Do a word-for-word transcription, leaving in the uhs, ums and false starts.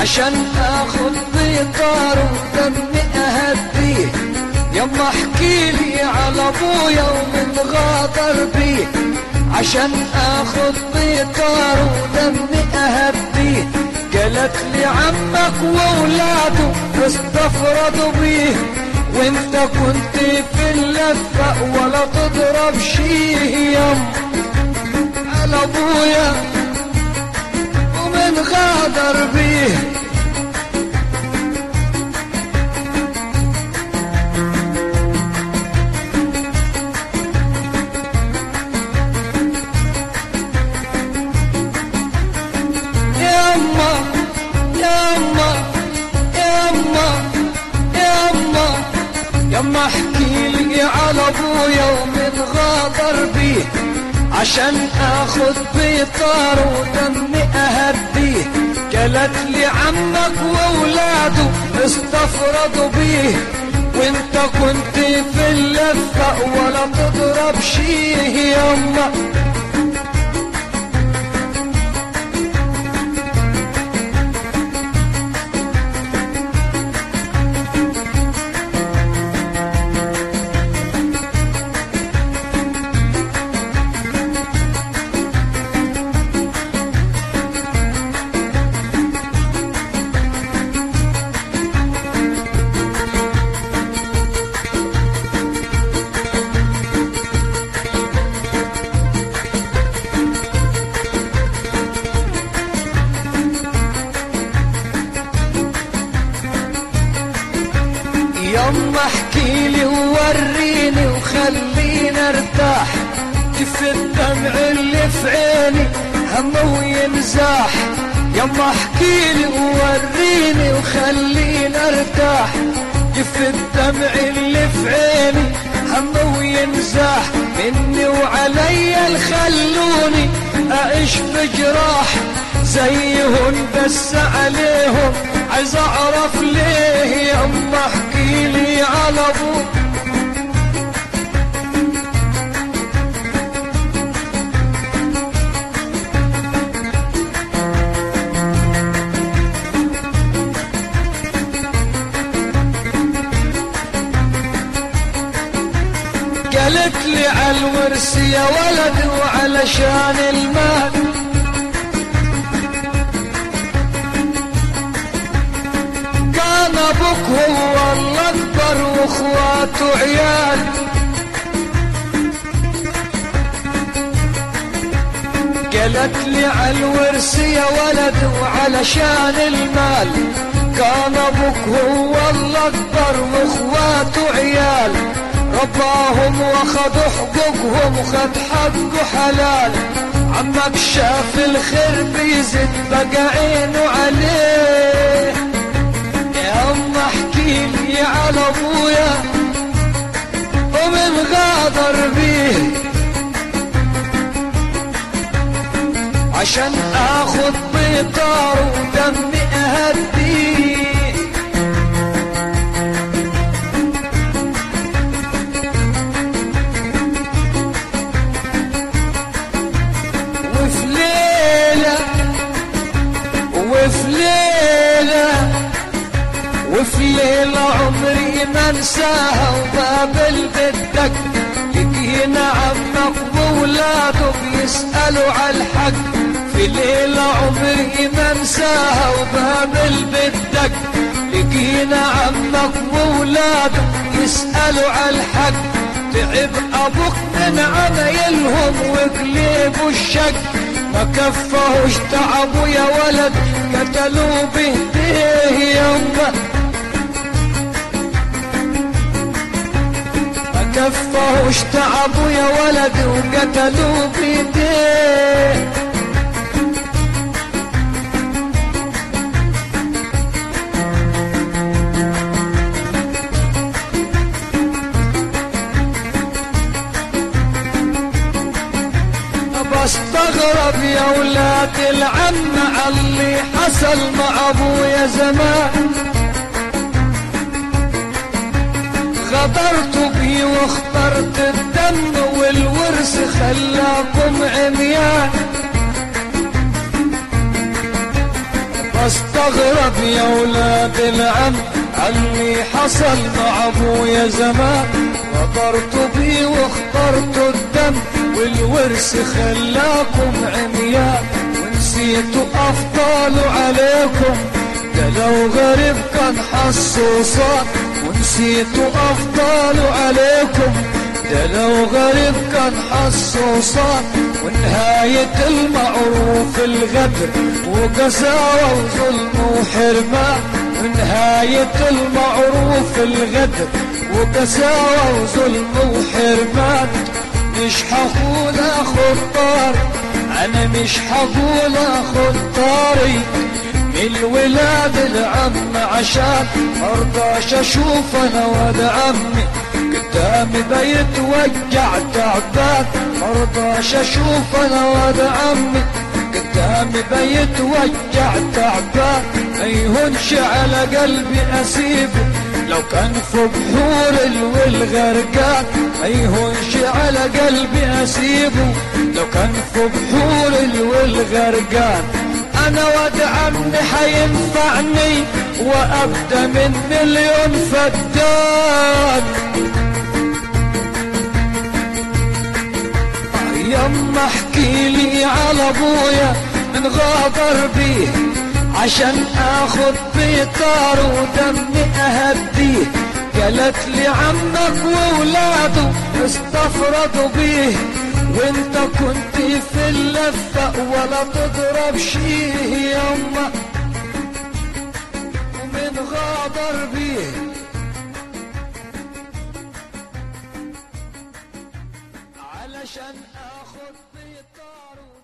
عشان اخد بطار ودمي اهديه. يما احكيلي على ابويا ومن غادر بيه، عشان اخد بطار ودمي اهديه. قالت لي عمك واولاده استفردوا بيه، وانت كنت في اللفة ولا تضرب شيه. يما على ابويا ومن غادر بيه. يما يما يما يما يما احكيلي على ابويا ومن غادر بيه، عشان اخد بطار ودمي اهديه. قالت لي عمك واولاده استفردوا بيه، وانت كنت في اللفة ولا تضرب شيه. يما يما احكيلي ووريني وخليني ارتاح، كيف الدمع اللي في عيني همه وينزاح. يما احكيلي ووريني وخليني ارتاح، كيف الدمع اللي في عيني همه وينزاح. مني وعليا الخلوني اعيش بجراح زيهم، بس عليهم عايز اعرف ليه. يما احكيلي على ابوك قالت لي على الورث يا ولد وعلشان المال، كان ابوك هو الاكبر واخواته عيال. قالت لي على الورث يا ولد وعلشان المال، كان ابوك هو الاكبر واخواته عيال. رباهم واخدوا حقوقهم وخد حقه حلال. عمك شاف الخير بيزيد بقى عينه عليه. يما احكيلي على ابويا ومن غادر بيه، عشان اخد بطار ودمي اهديه. وفي ليلة وفي ليلة وفي ليلة عمري ما انساها وبابل بدك، لقينا عمك وولاده بيسألوا على الحق. في ليلة عمري ما انساها وبابل بدك، لقينا عمك وولاده يسألوا على الحق. تعب ابوك من عمايلهم وقلبوا الشق، ما كفهوش تعبوا يا ولد قتلوا بهديه. يما ما كفهوش تعبوا يا ولد وقتلوا بهديه. بستغرب يا ولاد العم عاللي حصل مع ابويا زمان. غدرت بيه واخترت الدم والورث خلاكم عميان. بستغرب استغرب يا ولاد العم علي حصل مع ابويا زمان، غدرت بيه واخترت الدم والورث خلاكم عميان، ونسيتوا افضلوا عليكم ده لو غريب كان حصوصات، ونسيتوا افضلوا عليكم ده لو غريب كان حصوصات، ونهاية المعروف الغدر وقساوة وظلم وحرمان، ونهاية المعروف الغدر وقساوة وظلم وحرمان. مش حقول اخد طاري، انا مش حقول اخد طاري من الولاد العم عشان مرضاش اشوف انا واد عمي قدامي بيتوجع تعبان، مرضاش اشوف انا واد عمي قدامي بيتوجع تعبان. ما يهونش على قلبي اسيبه لو كان في بحور والغرقان، ما يهونش على قلبي اسيبه لو كان في بحور والغرقان. انا واد عمي حينفعني وابدا من مليون فدان. يما احكي لي على ابويا من غادر بيه عشان اخد بيطار ودمي اهديه، قالت لي عمك وولاده استفردوا بيه وانت كنت في اللفة ولا تضرب شيه يما ومن غادر بيه علشان اخد بيطار